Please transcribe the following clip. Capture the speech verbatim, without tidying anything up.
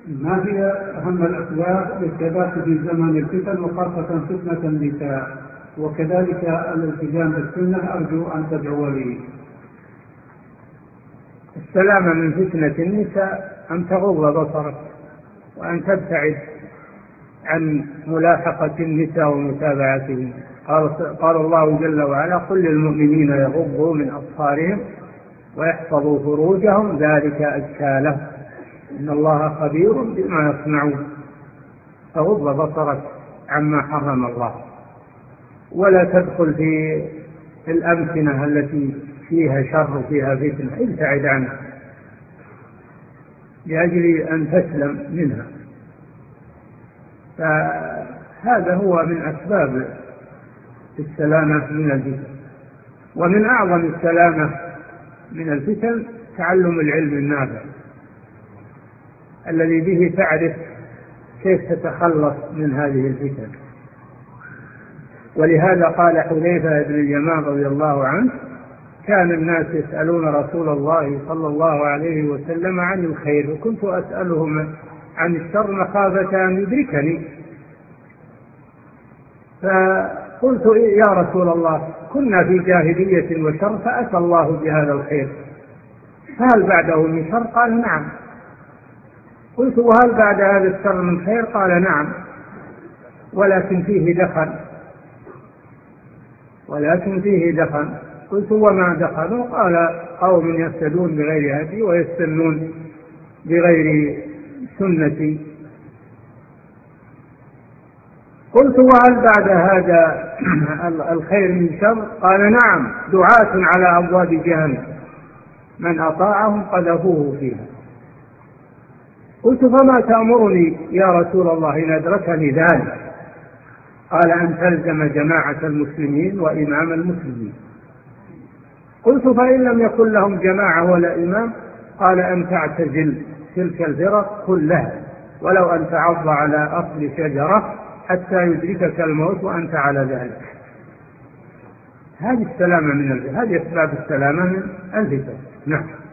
ما هي أهم الأسباب للثبات في زمن الفتن وخاصة فتنة النساء؟ وكذلك الالتزام بالسنة، أرجو أن تدعو لي. السلامة من فتنة النساء أن تغض بصرك وأن تبتعد عن ملاحقة النساء ومتابعتهم. قال, قال الله جل وعلا: قل للمؤمنين يغضوا من أبصارهم ويحفظوا فروجهم ذلك أزكى لهم إن الله خبير بما يصنعون. فغض بصرك عما حرم الله، ولا تدخل في الأمكنة التي فيها شر وفيها فتنة، ابتعد عنها لأجل أن تسلم منها. فهذا هو من أسباب السلامة من الفتن. ومن أعظم السلامة من الفتن تعلم العلم النافع الذي به تعرف كيف تتخلص من هذه الفتن. ولهذا قال حذيفة بن اليمان رضي الله عنه: كان الناس يسألون رسول الله صلى الله عليه وسلم عن الخير وكنت أسألهم عن الشر مخافة أن يدركني، فقلت: يا رسول الله، كنا في جاهلية وشر فأتى الله بهذا الخير، فهل بعده من شر؟ قال: نعم. قلت: وهل بعد هذا الشر من خير؟ قال: نعم، ولكن فيه دخن ولكن فيه دخن قلت: وما دخلوا؟ قال: قوم يهتدون بغير هدي ويستنون بغير سنتي. قلت: وهل بعد هذا الخير من شر؟ قال: نعم، دعاة على أبواب جهنم من أطاعهم قذفوه فيها. قلت: فما تأمرني يا رسول الله إن أدركني ذلك؟ قال: أن تلزم جماعة المسلمين وإمام المسلمين. قلت: فإن لم يكن لهم جماعة ولا إمام؟ قال: أن تعتزل تلك الفرق كلها ولو أن تعض على أصل شجرة حتى يدركك الموت وأنت على ذلك. هذه السلامة من الفتن، هذه أسباب السلامة من الفتن. نعم.